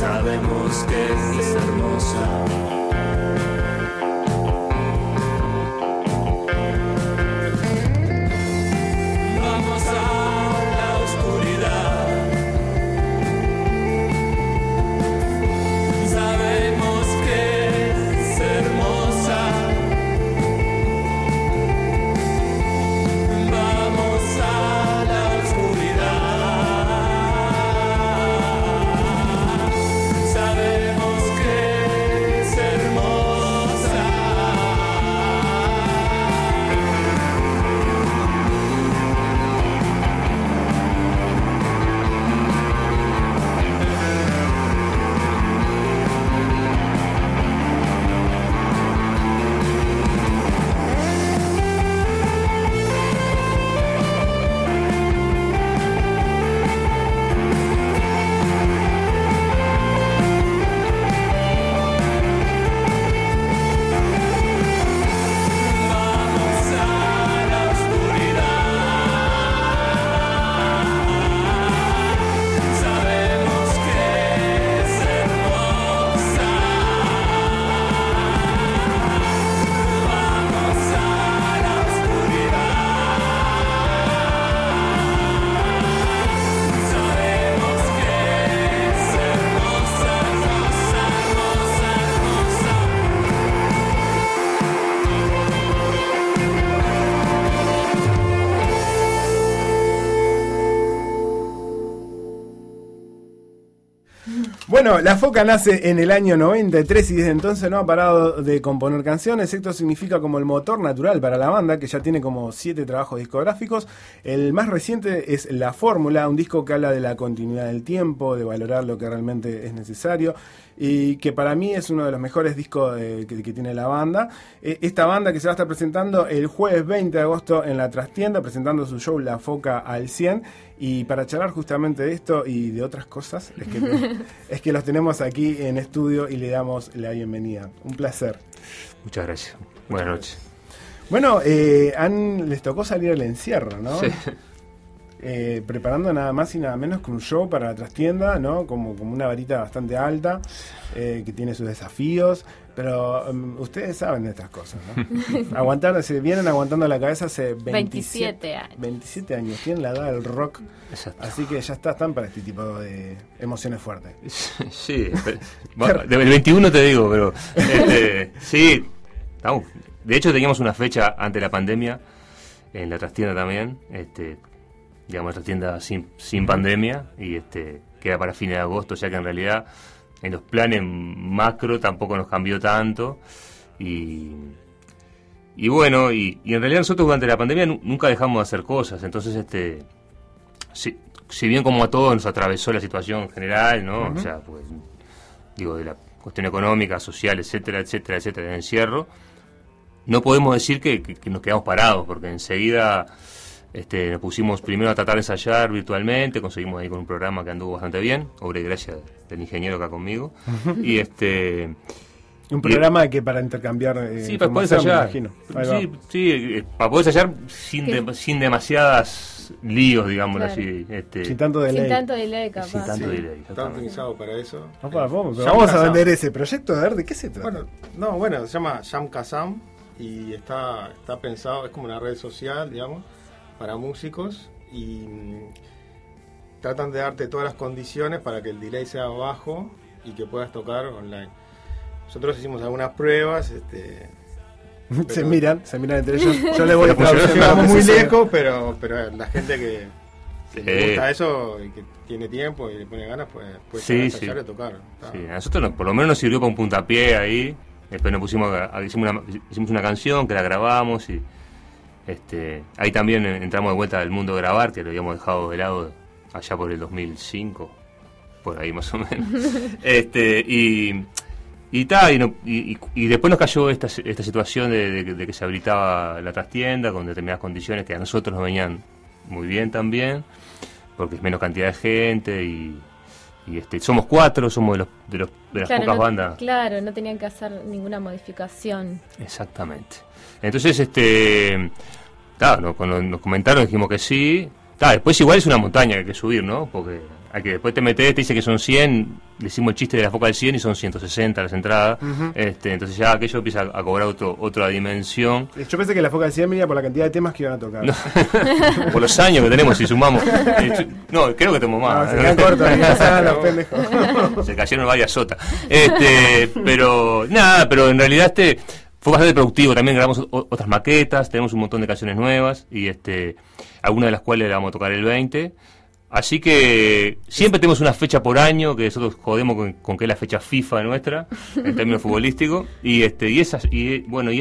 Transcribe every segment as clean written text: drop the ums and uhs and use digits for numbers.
sabemos que es hermosa. Bueno, La Foca nace en el año 93 y desde entonces no ha parado de componer canciones. Esto significa como el motor natural para la banda, que ya tiene como 7 trabajos discográficos. El más reciente es La Fórmula, un disco que habla de la continuidad del tiempo, de valorar lo que realmente es necesario, y que para mí es uno de los mejores discos que tiene la banda. Esta banda que se va a estar presentando el jueves 20 de agosto en la Trastienda, presentando su show La Foca al 100. Y para charlar justamente de esto y de otras cosas, es que los tenemos aquí en estudio y le damos la bienvenida. Un placer. Muchas gracias. Buenas noches. Bueno, les tocó salir al encierro, ¿no? Sí. Preparando nada más y nada menos que un show para la Trastienda, ¿no? Como una varita bastante alta, que tiene sus desafíos, pero ustedes saben de estas cosas, ¿no? Se vienen aguantando la cabeza hace 27 años. 27 años, tienen la edad del rock. Exacto. Así que ya están para este tipo de emociones fuertes. Sí, del 21 te digo, pero sí, estamos. De hecho teníamos una fecha ante la pandemia en la Trastienda también, digamos, la tienda sin pandemia, y queda para fines de agosto, ya que en realidad en los planes macro tampoco nos cambió tanto, y bueno, y en realidad nosotros durante la pandemia nunca dejamos de hacer cosas. Entonces si bien como a todos nos atravesó la situación general, ¿no? Uh-huh. O sea, pues digo, de la cuestión económica, social, etcétera, de encierro, no podemos decir que nos quedamos parados, porque enseguida nos pusimos primero a tratar de ensayar virtualmente, conseguimos ahí con un programa que anduvo bastante bien, obra y gracia del ingeniero acá conmigo. Y un programa que para intercambiar sí, para poder ensayar. Sí, para poder ensayar sin demasiadas líos, digámoslo, claro. Así. Sin tanto delay, capaz. Sin tanto delay. Está optimizado para eso. Vamos a vender ese proyecto, a ver de qué se trata. Bueno, se llama Jam Kazam y está pensado, es como una red social, digamos, para músicos, y tratan de darte todas las condiciones para que el delay sea bajo y que puedas tocar online. Nosotros hicimos algunas pruebas, se miran entre ellos. Yo le voy a llegamos muy lejos, pero la gente que le gusta eso y que tiene tiempo y le pone ganas, pues ensayar y tocar. Sí, a nosotros por lo menos nos sirvió para un puntapié ahí. Después nos pusimos hicimos una canción que la grabamos, y ahí también entramos de vuelta al mundo de grabar, que lo habíamos dejado de lado allá por el 2005, por ahí más o menos. Y después nos cayó esta situación de que se habilitaba la Trastienda con determinadas condiciones que a nosotros nos venían muy bien también, porque es menos cantidad de gente, y somos 4, somos de las pocas bandas. Claro, no tenían que hacer ninguna modificación. Exactamente. Entonces, cuando nos comentaron dijimos que sí. Después igual es una montaña que hay que subir, ¿no? Porque hay que después te metes, te dice que son 100, le hicimos el chiste de la foca del 100 y son 160 las entradas. Entonces ya aquello empieza a cobrar otra dimensión. Yo pensé que la foca del 100 venía por la cantidad de temas que iban a tocar. No, por los años que tenemos, si sumamos. No, creo que tenemos más. Se quedan cortos, ahí pasaban los pendejos. Se cayeron varias sotas. Pero nada, pero en realidad fue bastante productivo. También grabamos otras maquetas, tenemos un montón de canciones nuevas y algunas de las cuales le vamos a tocar el 20. Así que siempre tenemos una fecha por año, que nosotros jodemos con que es la fecha FIFA nuestra, en términos futbolísticos, y esta es esa, y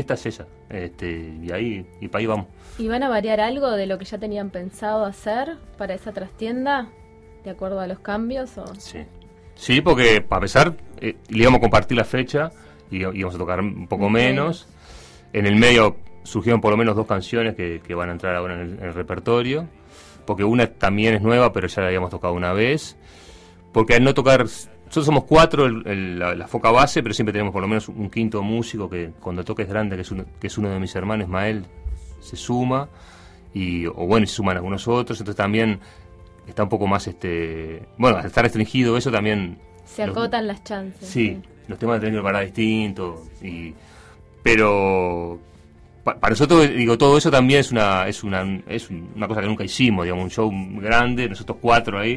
para ahí vamos. ¿Y van a variar algo de lo que ya tenían pensado hacer para esa trastienda, de acuerdo a los cambios? ¿O? Sí, porque para empezar, le íbamos a compartir la fecha, y íbamos a tocar un poco menos. En el medio surgieron por lo menos 2 canciones que van a entrar ahora en el repertorio. Porque una también es nueva, pero ya la habíamos tocado una vez. Porque al no tocar, nosotros somos 4 la foca base, pero siempre tenemos por lo menos un quinto músico que cuando toca es grande, que es uno de mis hermanos, Ismael, se suma, y se suman algunos otros, entonces también está un poco más, al estar restringido eso también... Se acotan las chances. Sí, los temas tienen que preparar distintos, pero... Para nosotros, todo eso también es una cosa que nunca hicimos, digamos, un show grande, nosotros 4 ahí,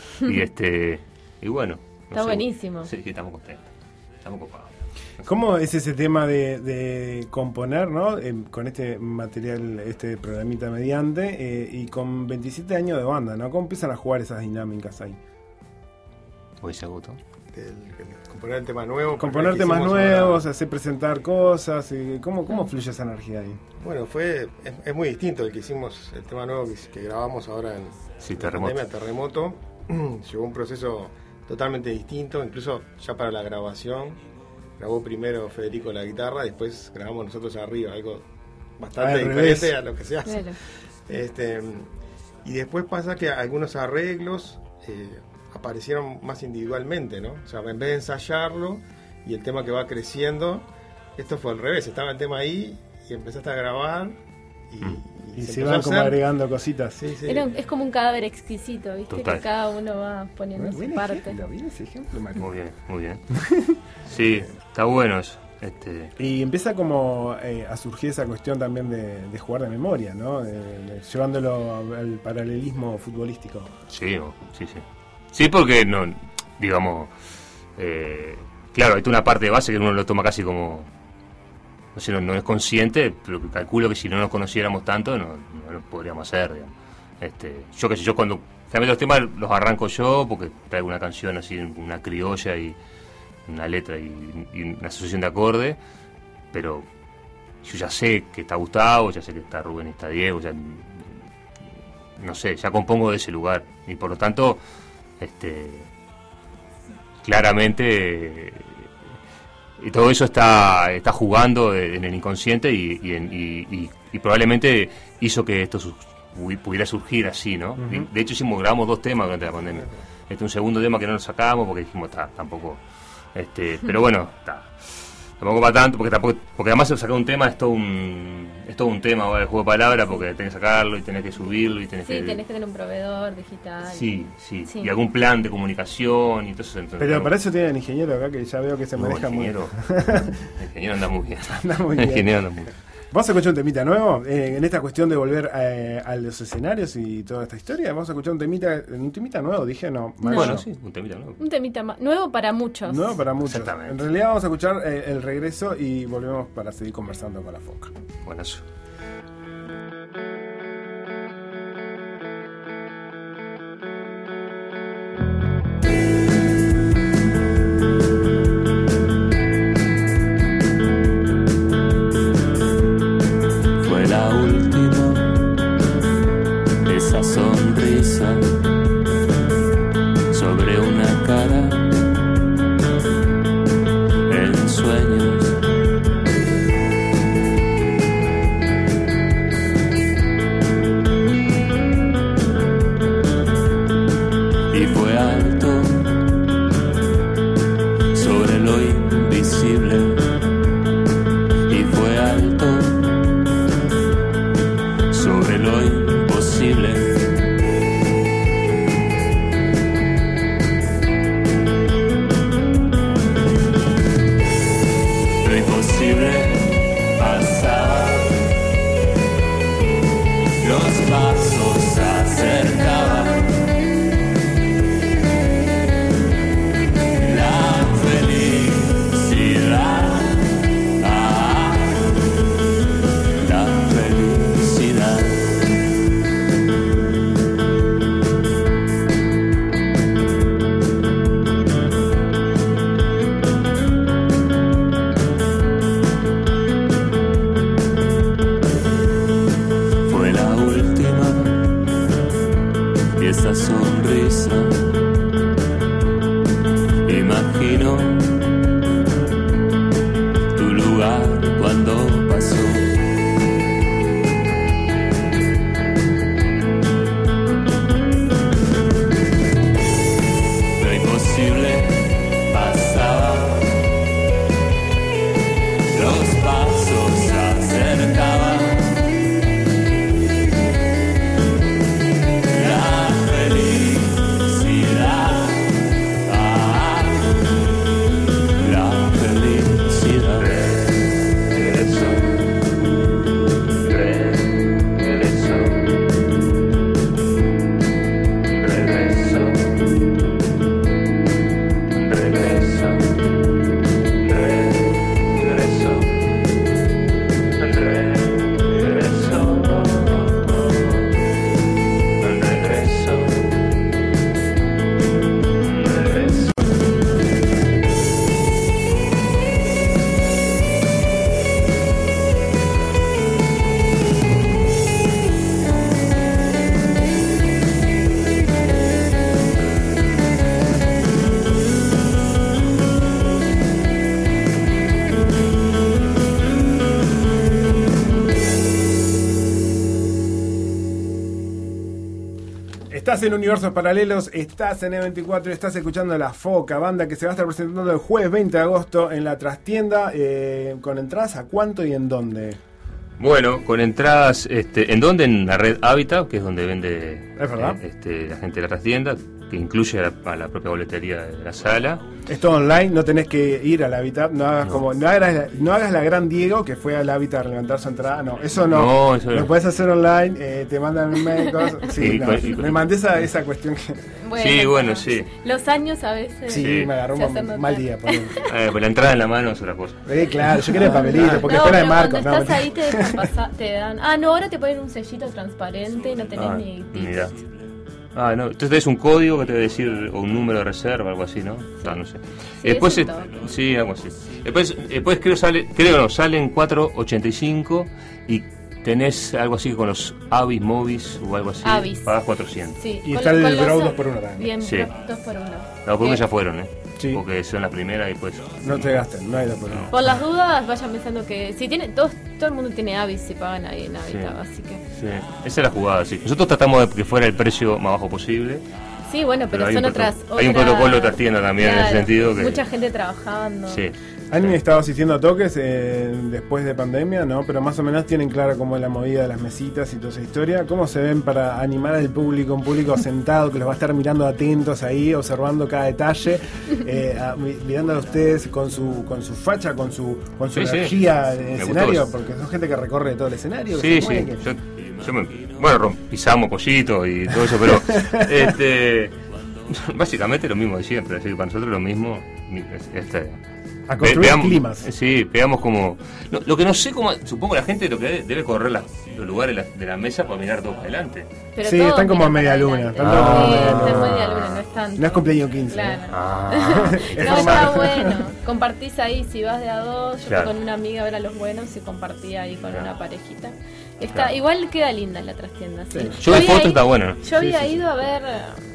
y bueno. Está buenísimo. Sí, estamos contentos, estamos copados. ¿Cómo es ese tema de componer, ¿no? Con este material, este programita mediante, y con 27 años de banda, ¿no? ¿Cómo empiezan a jugar esas dinámicas ahí? Hoy se agotó. Componer temas nuevos. Componer temas nuevos, hacer presentar cosas. ¿Cómo fluye esa energía ahí? Bueno, es muy distinto el que hicimos, el tema nuevo que grabamos ahora en Terremoto. Llevó un proceso totalmente distinto, incluso ya para la grabación. Grabó primero Federico la guitarra, después grabamos nosotros arriba, algo bastante diferente a lo que se hace. Claro. Y después pasa que algunos arreglos aparecieron más individualmente, ¿no? O sea, en vez de ensayarlo y el tema que va creciendo, esto fue al revés, estaba el tema ahí y empezaste a grabar y se van como agregando cositas. Sí. Es como un cadáver exquisito, ¿viste? Total. Que cada uno va poniendo su parte. ¿Bien ese ejemplo, Mario? Muy bien. Sí, está bueno eso. Y empieza como a surgir esa cuestión también de jugar de memoria, ¿no? Llevándolo al paralelismo futbolístico. Sí. Sí, porque no, digamos, claro, hay una parte de base que uno lo toma casi como, no sé, no es consciente, pero calculo que si no nos conociéramos tanto no lo podríamos hacer, digamos. Yo cuando generalmente los temas los arranco yo porque traigo una canción así, una criolla y una letra y una asociación de acordes, pero yo ya sé que está Gustavo, ya sé que está Rubén y está Diego, ya no sé, ya compongo de ese lugar y por lo tanto claramente y todo eso está jugando en el inconsciente y probablemente hizo que esto pudiera surgir así, ¿no? Uh-huh. De hecho grabamos 2 temas durante la pandemia. Un segundo tema que no lo sacamos porque dijimos tampoco pero bueno, tampoco para tanto porque además sacar un tema es todo un tema ahora el juego de palabras porque tenés que sacarlo y tenés que subirlo y tenés que tener un proveedor digital. Sí, y algún plan de comunicación y todo eso. Entonces, pero para eso tienen ingeniero acá que ya veo que se maneja muy bien. El ingeniero anda muy bien. El ingeniero anda muy bien. Vamos a escuchar un temita nuevo en esta cuestión de volver a los escenarios y toda esta historia. Vamos a escuchar un temita nuevo, dije, no. Bueno, sí, un temita nuevo. Un temita nuevo para muchos. Nuevo para muchos. Exactamente. En realidad vamos a escuchar el regreso y volvemos para seguir conversando con la foca. Buenazo. Sobre una cara en sueños. Estás en Universos Paralelos, estás en E24, estás escuchando La Foca, banda que se va a estar presentando el jueves 20 de agosto en la trastienda, con entradas a cuánto y en dónde. Bueno, con entradas, ¿en dónde? En la red Hábitat, que es donde vende ¿Es verdad? La gente de la trastienda, que incluye a la propia boletería de la sala. Es todo online, no tenés que ir al Hábitat, no hagas la gran Diego que fue al Hábitat a levantar su entrada, no, eso no. No, eso lo no. puedes hacer online, te mandan un mail, cosas. Sí, no, me mandé esa cuestión que... Bueno, sí. Los años a veces. Sí, me agarró se un hacen mal notar. día. Pues la entrada en la mano es otra cosa. Claro, yo quería el papelito, porque No, después la de pero Marcos. cuando estás ahí te dejan pasar, te dan... no, ahora te ponen un sellito transparente y no tenés ni Mira. tickets. No, entonces tenés un código que te debe decir, o un número de reserva, algo así, ¿no? No sé. Después, eso es sí, algo así. Después salen 4.85 y tenés algo así con los Avis Movies o algo así. Avis. Pagas 400. Sí, Y con- está el con los- Brow 2x1 también. Bien, Sí. 2x1. No, porque ya fueron, ¿eh? Sí. Porque son la primera y después... No te gasten, no hay 2x1. Por las dudas, vayan pensando que si tiene todo el mundo tiene Avis si pagan ahí en Habitat, Sí. así que... Sí, esa es la jugada, sí. Nosotros tratamos de que fuera el precio más bajo posible. Sí, bueno, pero Hay son un otras... hay un protocolo de otras tiendas también en ese Claro, sentido que... mucha gente trabajando. Sí. Han estado asistiendo a toques después de pandemia, ¿no? Pero más o menos tienen claro cómo es la movida de las mesitas y toda esa historia. ¿Cómo se ven para animar al público, un público sentado que los va a estar mirando atentos ahí, observando cada detalle, mirando a ustedes con su facha, con su Sí, energía sí. en el Me gustó escenario? eso. Porque son gente que recorre todo el escenario. Sí, que se sí. mueve, que- Bueno, pisamos pollitos y todo eso, pero básicamente lo mismo de siempre. Así que para nosotros lo mismo. A construir veamos- climas. Sí, veamos como. Lo que no sé cómo. Supongo la gente lo que debe correr los lugares de la mesa para mirar todo para adelante. Pero Sí, todos están como miran en media para luna, adelante. están todos como en Sí, media está en luna. media luna, no es tanto. No es cumpleaños 15. Claro. Es No, formal. está bueno. Compartís ahí, si vas de a dos, yo Claro. fui con una amiga a ver a los buenos y compartí ahí con Claro. una parejita. Está, Claro. Igual queda linda la trastienda, sí. Yo de había foto ido- está bueno. Yo había Sí, sí, ido a ver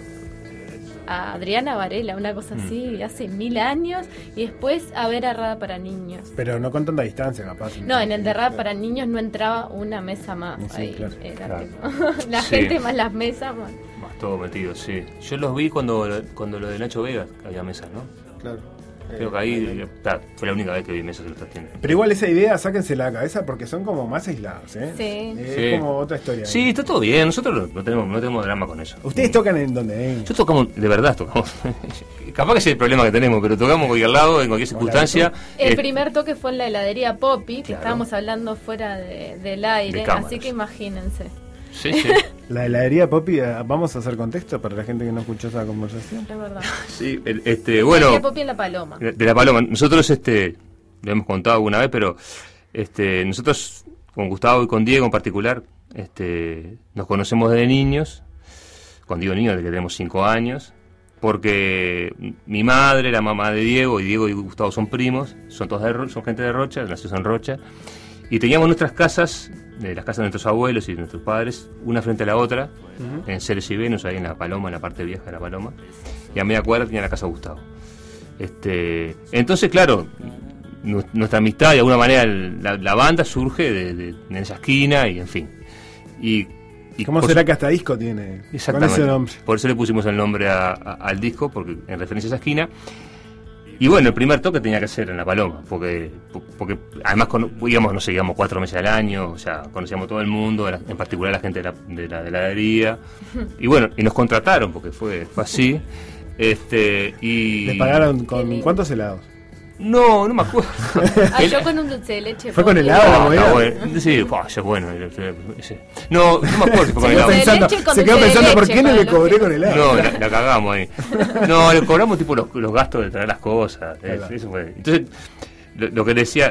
a Adriana Varela, una cosa Mm. así, hace 1000 años, y después a ver a Rada para Niños. Pero no con tanta distancia, capaz. No, en el de Rada para Niños no entraba una mesa más. Sí, Ahí claro. era Claro. tipo, la Sí. gente más las mesas más. Más todo metido, sí. Yo los vi cuando lo de Nacho Vega, que había mesas, ¿no? Claro. Creo que ahí fue la única vez que vi mesas en otras tiendas. Pero igual esa idea, sáquensela de la cabeza porque son como más aislados, ¿eh? Sí. Es Sí. como otra historia. Sí, está todo bien. Nosotros no tenemos drama con eso. Ustedes tocan en donde, Nosotros tocamos, de verdad tocamos. Capaz que ese es el problema que tenemos, pero tocamos en cualquier lado, en cualquier circunstancia. El primer toque fue en la heladería Poppy, que Claro. estábamos hablando fuera del aire, De cámaras. así que imagínense. Sí, sí. La heladería Poppy, vamos a hacer contexto para la gente que no escuchó esa conversación. Es verdad. Sí, Heladería bueno, Poppy en La Paloma. de la Paloma. Nosotros, lo hemos contado alguna vez, pero nosotros, con Gustavo y con Diego en particular, nos conocemos desde niños. Cuando digo niños, desde que tenemos 5 años. Porque mi madre, la mamá de Diego y Gustavo son primos, son gente de Rocha, nacidos en Rocha. Y teníamos nuestras casas, las casas de nuestros abuelos y de nuestros padres, una frente a la otra, en Ceres y Venus, ahí en La Paloma, en la parte vieja de La Paloma. Y a media cuadra tenía la casa de Gustavo. Entonces, claro, nuestra amistad, de alguna manera, la banda surge de esa esquina y en fin. Y ¿Cómo por será su- que hasta disco tiene con Exactamente. ese nombre? Por eso le pusimos el nombre al disco, porque en referencia a esa esquina. Y bueno, el primer toque tenía que ser en La Paloma, porque además, íbamos, no sé, íbamos 4 meses al año, o sea, conocíamos todo el mundo, en particular la gente de la heladería. Y bueno, y nos contrataron, porque fue así. Y ¿Les pagaron Qué con lindo. cuántos helados? No me acuerdo. Yo con un dulce de leche. ¿Fue con Poppy. helado la Está movida? bueno. Sí, ese es bueno. Ese. No me acuerdo si fue con Sí, helado. dulce de Pensando- leche con se quedó dulce de pensando, ¿por leche, qué no para le los cobré que- con helado? No, la cagamos ahí. No, le cobramos tipo los gastos de traer las cosas. Claro. Eso fue. Entonces, lo que decía,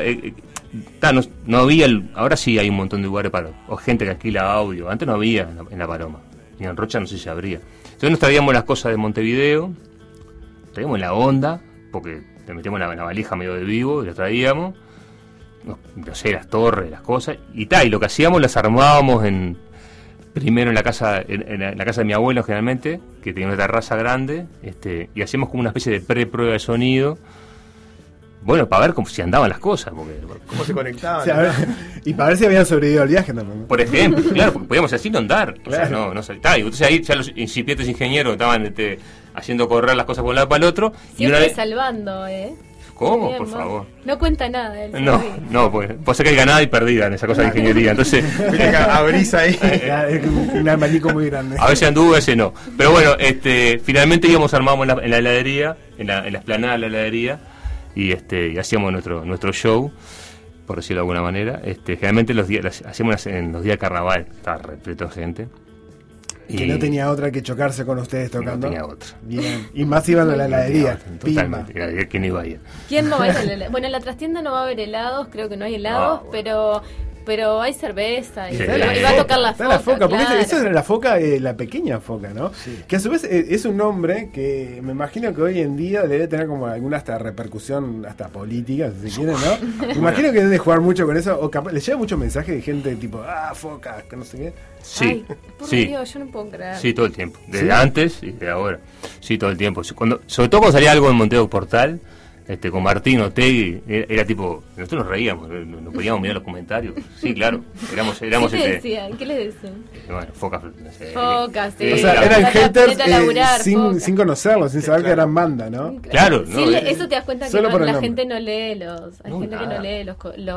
no había, ahora sí hay un montón de lugares o gente que alquila audio. Antes no había en la Paloma. Ni en Rocha no sé si habría. Entonces nos traíamos las cosas de Montevideo, traíamos la onda, porque le metíamos la valija medio de vivo y la traíamos. No sé, las torres, las cosas. Y lo que hacíamos las armábamos primero en la casa en la casa de mi abuelo generalmente, que tenía una terraza grande, y hacíamos como una especie de pre-prueba de sonido bueno, para ver cómo si andaban las cosas, porque ¿Cómo se conectaban? O sea, y para ver si habían sobrevivido al viaje también, ¿no? por ejemplo, claro, porque podíamos así no andar. Claro. O sea, no y entonces ahí ya los incipientes ingenieros estaban haciendo correr las cosas por un lado para el otro. Y Siempre una vez. salvando, ¿Cómo? Bien, Por vos. favor. No cuenta nada él. No, pues puede ser que hay ganada y perdida en esa cosa de ingeniería. Entonces, Viste que abrís ahí. Ya, es un abanico muy grande. a veces anduvo, a veces no. Pero bueno, finalmente armamos en la heladería, en la explanada de la heladería, y hacíamos nuestro show, por decirlo de alguna manera. Generalmente hacíamos en los días de carnaval, estaba repleto de gente. Que no tenía otra que chocarse con ustedes tocando. No tenía otra. Bien. Y más iban a la heladería. Pimba. Totalmente. ¿Quién iba a ir? ¿Quién no va a ir a la Bueno, en la trastienda no va a haber helados, creo que no hay helados, No, bueno. pero hay cerveza y, Sí. y va a tocar la Está foca. la foca, porque claro. eso es la foca, la pequeña foca, ¿no? Sí. Que a su vez es un nombre que me imagino que hoy en día debe tener como alguna hasta repercusión hasta política, si se quiere, ¿no? Me imagino que debe jugar mucho con eso, o capaz, le llega mucho mensaje de gente tipo, foca, que no sé qué. Sí, Ay, por sí. Dios, yo no puedo creer. Sí, todo el tiempo. Desde ¿Sí? antes y de ahora. Sí, todo el tiempo. Sobre todo cuando salía algo en Montevideo Portal, con Martín Otegui, era tipo, nosotros nos reíamos, nos podíamos mirar los comentarios. Sí, claro. Éramos ¿Qué te decían? ¿Qué les decían? bueno, foca, no sé. Foca, sí. O sea, claro. eran Ponete a haters laburar, foca. sin conocerlos, sin saber que claro. eran banda, ¿no? Claro, Sí, no, eso te das cuenta que solo por el la nombre. gente no lee hay No, gente que nada. no lee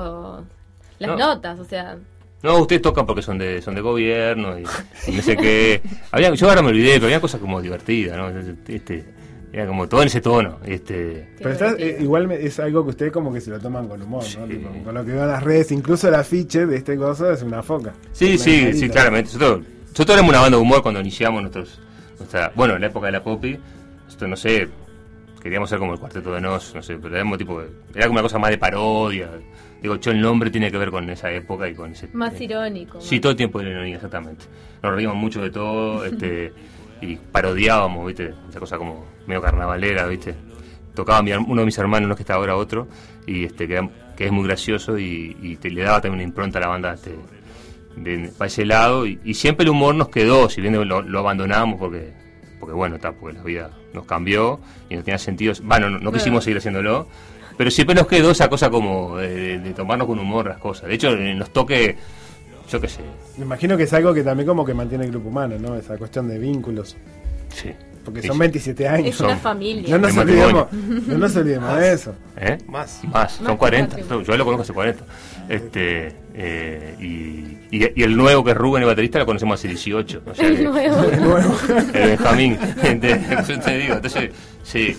las No. notas, o sea, No, ustedes tocan porque son de gobierno y no sé qué. Yo ahora me olvidé, pero había cosas como divertidas, ¿no? Era como todo en ese tono. Pero está, divertido. igual es algo que ustedes como que se lo toman con humor, ¿no? Sí. Tipo, con lo que veo en las redes, incluso el afiche de este cosa es una foca. Sí, Una sí, carita. sí, claramente. Nosotros éramos una banda de humor cuando iniciamos bueno, en la época de la Poppy, nosotros, no sé, queríamos ser como el Cuarteto de Nos, no sé, pero era como una cosa más de parodia. Digo, el nombre tiene que ver con esa época y con ese... Más irónico. Sí, todo el tiempo de la ironía, exactamente. Nos reíamos mucho de todo, y parodiábamos, ¿viste? Esa cosa como medio carnavalera, ¿viste? Tocaba uno de mis hermanos, no es que está ahora otro, y que es muy gracioso y le daba también una impronta a la banda para ese lado, y siempre el humor nos quedó, si bien lo abandonamos porque bueno, porque la vida nos cambió y no tenía sentido, no quisimos seguir haciéndolo, pero siempre nos quedó esa cosa como de tomarnos con humor las cosas. De hecho, en los toques, yo qué sé, Me imagino que es algo que también como que mantiene el grupo humano, ¿no? Esa cuestión de vínculos. sí. Porque Sí, son sí. 27 años. Es una Son- familia. No nos de olvidemos, matrimonio. no nos olvidemos de eso. ¿Eh? Más. Son que 40. matrimonio. Yo lo conozco hace 40. Y el nuevo que es Rubén, el baterista, lo conocemos hace 18. O sea, El nuevo. De nuevo. el Benjamín. Te digo, entonces, sí,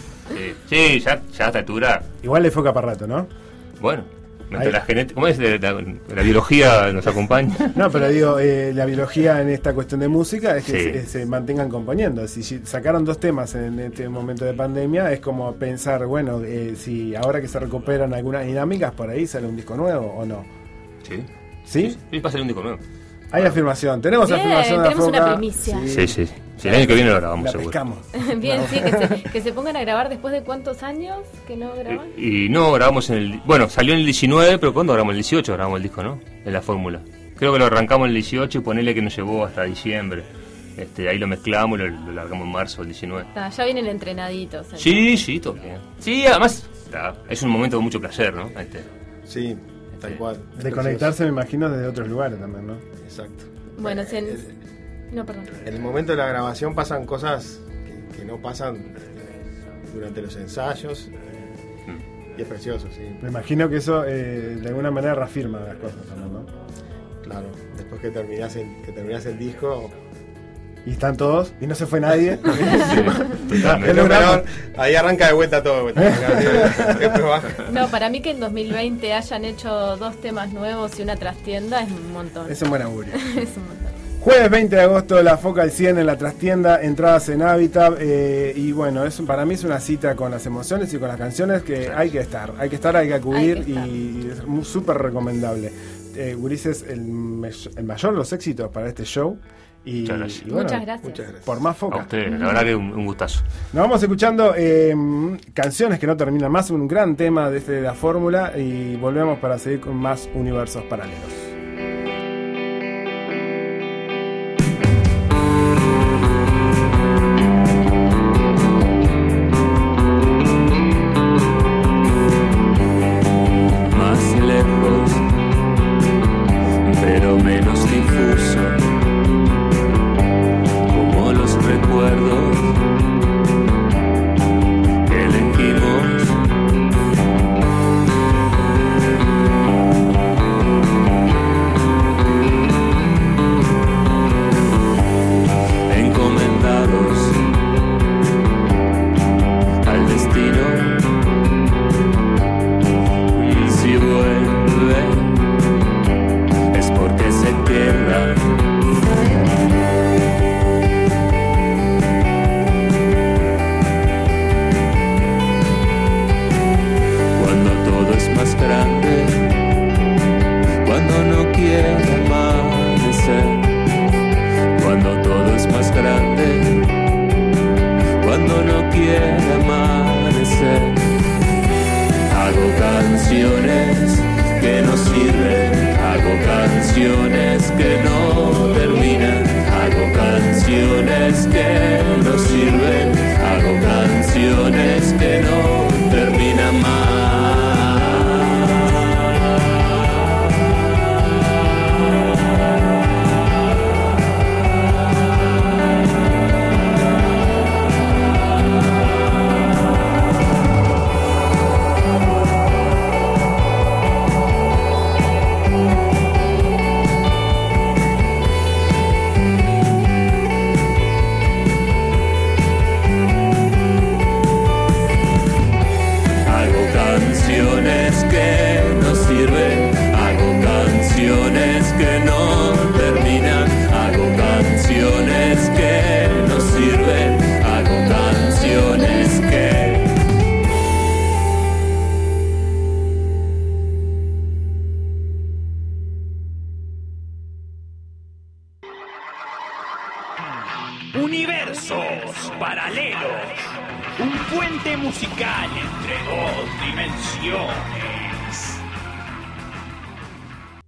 ya a esta altura, Igual le foca para rato, ¿no? bueno, Ahí. la genética, ¿cómo es? La biología nos acompaña. No, pero digo, la biología en esta cuestión de música es que Sí. se mantengan componiendo. Si sacaron 2 temas en este momento de pandemia, es como pensar, bueno, si ahora que se recuperan algunas dinámicas, por ahí sale un disco nuevo o no. Sí. ¿Sí? Sí, va a salir un disco nuevo. Hay afirmación. Tenemos Bien, afirmación de la tenemos una foca. primicia. Sí. El año que viene lo grabamos, La seguro. pescamos. Bien, sí, que se pongan a grabar después de cuántos años que no graban. Y no, grabamos salió en el 19, pero ¿cuándo grabamos? El 18 grabamos el disco, ¿no? En la fórmula. Creo que lo arrancamos en el 18 y ponele que nos llevó hasta diciembre. Ahí lo mezclamos y lo largamos en marzo del 19. Ya vienen entrenaditos. Sí, todo bien. Sí, además, es un momento de mucho placer, ¿no? Sí, tal cual. Es De conectarse, me imagino, desde otros lugares también, ¿no? precioso. Exacto. Bueno, no, perdón. En el momento de la grabación pasan cosas que no pasan durante los ensayos. Y es precioso, sí. Me imagino que eso de alguna manera reafirma las cosas también, ¿no? Claro. Después que terminás el disco. Y están todos, y no se fue nadie. Totalmente. El logramos. Ahí arranca de vuelta todo. Después baja. No, para mí que en 2020 hayan hecho 2 temas nuevos y una trastienda es un montón. Es un buen augurio. Es un montón. Jueves 20 de agosto, La Foca al 100 en la trastienda, entradas en Habitat. Y bueno, para mí es una cita con las emociones y con las canciones que hay que estar, hay que acudir Hay que estar. y es súper recomendable. Gurises, el mayor de los éxitos para este show. Y, Muchas gracias. y bueno, Muchas gracias. Muchas gracias. por más A Foca. ustedes, la verdad que un gustazo. Nos vamos escuchando canciones que no terminan más, un gran tema de la fórmula y volvemos para seguir con más universos paralelos. Hago canciones que no terminan, hago canciones que no sirven, hago canciones que no terminan más. Universos paralelos, un puente musical entre dos dimensiones.